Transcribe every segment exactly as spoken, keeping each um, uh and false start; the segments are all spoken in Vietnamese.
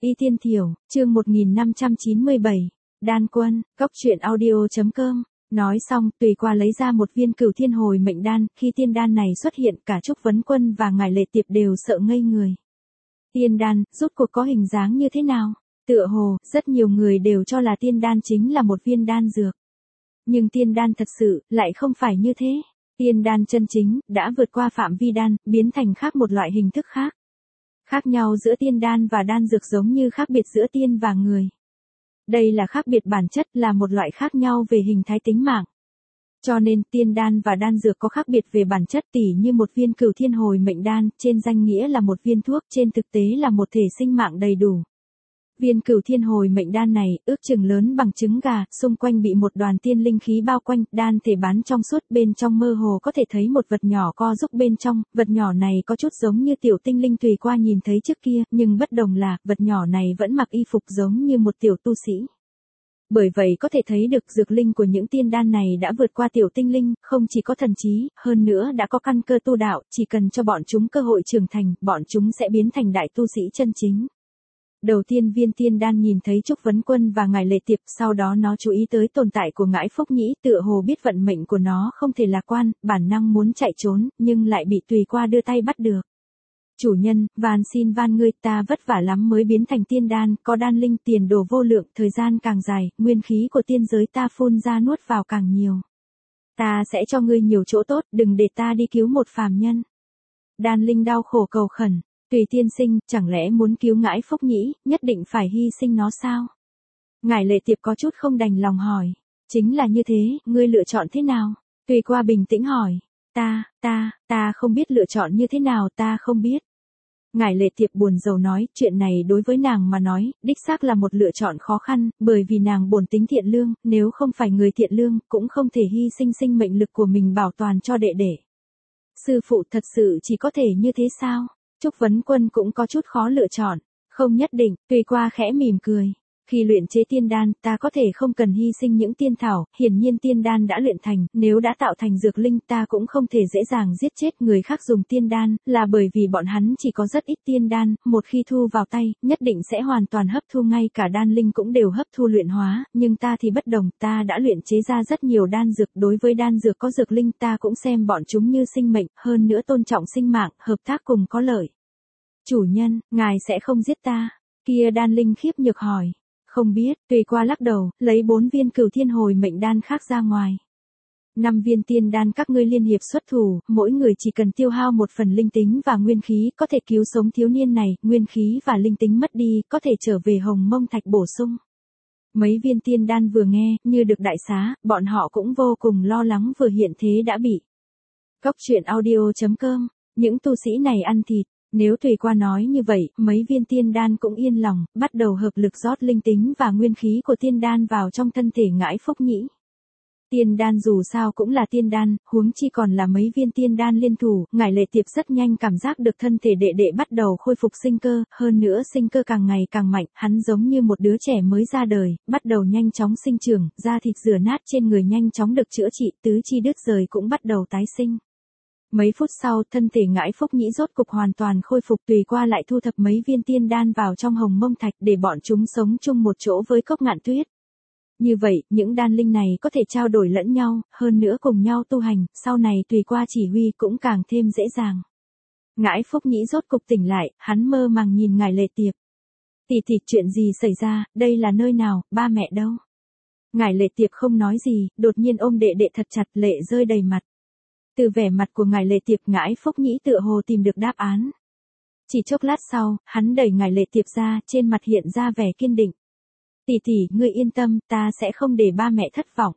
Y Tiên Thiểu, chương một nghìn năm trăm chín mươi bảy, Đan Quân, Cốc truyện audio.com. Nói xong, Tùy Qua lấy ra một viên Cửu Thiên Hồi Mệnh Đan, khi tiên đan này xuất hiện, cả Trúc Vấn Quân và ngài Lệ Tiệp đều sợ ngây người. Tiên đan, rốt cuộc có hình dáng như thế nào? Tựa hồ, rất nhiều người đều cho là tiên đan chính là một viên đan dược. Nhưng tiên đan thật sự, lại không phải như thế. Tiên đan chân chính, đã vượt qua phạm vi đan, biến thành khác một loại hình thức khác. Khác nhau giữa tiên đan và đan dược giống như khác biệt giữa tiên và người. Đây là khác biệt bản chất, là một loại khác nhau về hình thái tính mạng. Cho nên, tiên đan và đan dược có khác biệt về bản chất, tỉ như một viên Cửu Thiên Hồi Mệnh Đan, trên danh nghĩa là một viên thuốc, trên thực tế là một thể sinh mạng đầy đủ. Viên Cửu Thiên Hồi Mệnh Đan này, ước chừng lớn bằng trứng gà, xung quanh bị một đoàn tiên linh khí bao quanh, đan thể bán trong suốt, bên trong mơ hồ có thể thấy một vật nhỏ co giúp bên trong, vật nhỏ này có chút giống như tiểu tinh linh Tùy Qua nhìn thấy trước kia, nhưng bất đồng là, vật nhỏ này vẫn mặc y phục giống như một tiểu tu sĩ. Bởi vậy có thể thấy được dược linh của những tiên đan này đã vượt qua tiểu tinh linh, không chỉ có thần trí, hơn nữa đã có căn cơ tu đạo, chỉ cần cho bọn chúng cơ hội trưởng thành, bọn chúng sẽ biến thành đại tu sĩ chân chính. Đầu tiên viên tiên đan nhìn thấy Trúc Vấn Quân và ngài Lệ Tiệp, sau đó nó chú ý tới tồn tại của ngãi Phúc Nhĩ, tựa hồ biết vận mệnh của nó không thể lạc quan, bản năng muốn chạy trốn, nhưng lại bị Tùy Qua đưa tay bắt được. Chủ nhân, van xin van ngươi, ta vất vả lắm mới biến thành tiên đan, có đan linh tiền đồ vô lượng, thời gian càng dài, nguyên khí của tiên giới ta phun ra nuốt vào càng nhiều. Ta sẽ cho ngươi nhiều chỗ tốt, đừng để ta đi cứu một phàm nhân. Đan linh đau khổ cầu khẩn. Tùy tiên sinh, chẳng lẽ muốn cứu ngãi Phúc Nhĩ, nhất định phải hy sinh nó sao? Ngài Lệ Tiệp có chút không đành lòng hỏi. Chính là như thế, ngươi lựa chọn thế nào? Tùy Qua bình tĩnh hỏi. Ta, ta, ta không biết lựa chọn như thế nào, ta không biết. Ngài Lệ Tiệp buồn rầu nói, chuyện này đối với nàng mà nói, đích xác là một lựa chọn khó khăn, bởi vì nàng bổn tính thiện lương, nếu không phải người thiện lương, cũng không thể hy sinh sinh mệnh lực của mình bảo toàn cho đệ đệ. Sư phụ thật sự chỉ có thể như thế sao? Trúc Vấn Quân cũng có chút khó lựa chọn, không nhất định, Tùy Qua khẽ mỉm cười. Khi luyện chế tiên đan, ta có thể không cần hy sinh những tiên thảo, hiển nhiên tiên đan đã luyện thành, nếu đã tạo thành dược linh ta cũng không thể dễ dàng giết chết người khác dùng tiên đan, là bởi vì bọn hắn chỉ có rất ít tiên đan, một khi thu vào tay, nhất định sẽ hoàn toàn hấp thu, ngay cả đan linh cũng đều hấp thu luyện hóa, nhưng ta thì bất đồng, ta đã luyện chế ra rất nhiều đan dược, đối với đan dược có dược linh ta cũng xem bọn chúng như sinh mệnh, hơn nữa tôn trọng sinh mạng, hợp tác cùng có lợi. Chủ nhân, ngài sẽ không giết ta? Kia đan linh khiếp nhược hỏi. Không biết, Tùy Qua lắc đầu, lấy bốn viên Cửu Thiên Hồi Mệnh Đan khác ra ngoài. Năm viên tiên đan các ngươi liên hiệp xuất thủ, mỗi người chỉ cần tiêu hao một phần linh tính và nguyên khí, có thể cứu sống thiếu niên này, nguyên khí và linh tính mất đi, có thể trở về Hồng Mông Thạch bổ sung. Mấy viên tiên đan vừa nghe, như được đại xá, bọn họ cũng vô cùng lo lắng vừa hiện thế đã bị. Cốc truyện audio.com, những tu sĩ này ăn thịt. Nếu Tùy Qua nói như vậy, mấy viên tiên đan cũng yên lòng, bắt đầu hợp lực rót linh tính và nguyên khí của tiên đan vào trong thân thể ngãi Phúc Nhĩ. Tiên đan dù sao cũng là tiên đan, huống chi còn là mấy viên tiên đan liên thủ, ngài Lệ Tiệp rất nhanh cảm giác được thân thể đệ đệ bắt đầu khôi phục sinh cơ, hơn nữa sinh cơ càng ngày càng mạnh, hắn giống như một đứa trẻ mới ra đời, bắt đầu nhanh chóng sinh trưởng, da thịt rửa nát trên người nhanh chóng được chữa trị, tứ chi đứt rời cũng bắt đầu tái sinh. Mấy phút sau, thân thể ngãi Phúc Nhĩ rốt cục hoàn toàn khôi phục, Tùy Qua lại thu thập mấy viên tiên đan vào trong Hồng Mông Thạch để bọn chúng sống chung một chỗ với Cốc Ngạn Tuyết. Như vậy, những đan linh này có thể trao đổi lẫn nhau, hơn nữa cùng nhau tu hành, sau này Tùy Qua chỉ huy cũng càng thêm dễ dàng. Ngãi Phúc Nhĩ rốt cục tỉnh lại, hắn mơ màng nhìn ngài Lệ Tiệp. Tỷ tỷ, chuyện gì xảy ra, đây là nơi nào, ba mẹ đâu? Ngài Lệ Tiệp không nói gì, đột nhiên ôm đệ đệ thật chặt, lệ rơi đầy mặt. Từ vẻ mặt của ngài Lệ Tiệp, ngãi Phúc Nhĩ tựa hồ tìm được đáp án. Chỉ chốc lát sau, hắn đẩy ngài Lệ Tiệp ra, trên mặt hiện ra vẻ kiên định. Tỷ tỷ, ngươi yên tâm, ta sẽ không để ba mẹ thất vọng.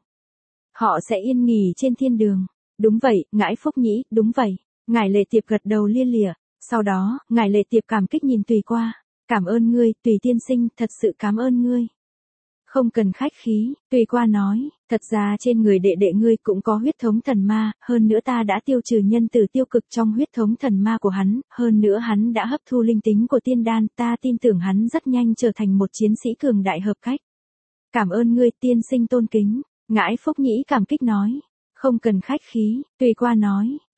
Họ sẽ yên nghỉ trên thiên đường. Đúng vậy, ngãi Phúc Nhĩ, đúng vậy. Ngài Lệ Tiệp gật đầu lia lịa. Sau đó, ngài Lệ Tiệp cảm kích nhìn Tùy Qua. Cảm ơn ngươi, Tùy tiên sinh, thật sự cảm ơn ngươi. Không cần khách khí, Tùy Qua nói, thật ra trên người đệ đệ ngươi cũng có huyết thống thần ma, hơn nữa ta đã tiêu trừ nhân tử tiêu cực trong huyết thống thần ma của hắn, hơn nữa hắn đã hấp thu linh tính của tiên đan, ta tin tưởng hắn rất nhanh trở thành một chiến sĩ cường đại hợp cách. Cảm ơn ngươi, tiên sinh tôn kính, ngãi Phúc Nhĩ cảm kích nói. Không cần khách khí, Tùy Qua nói,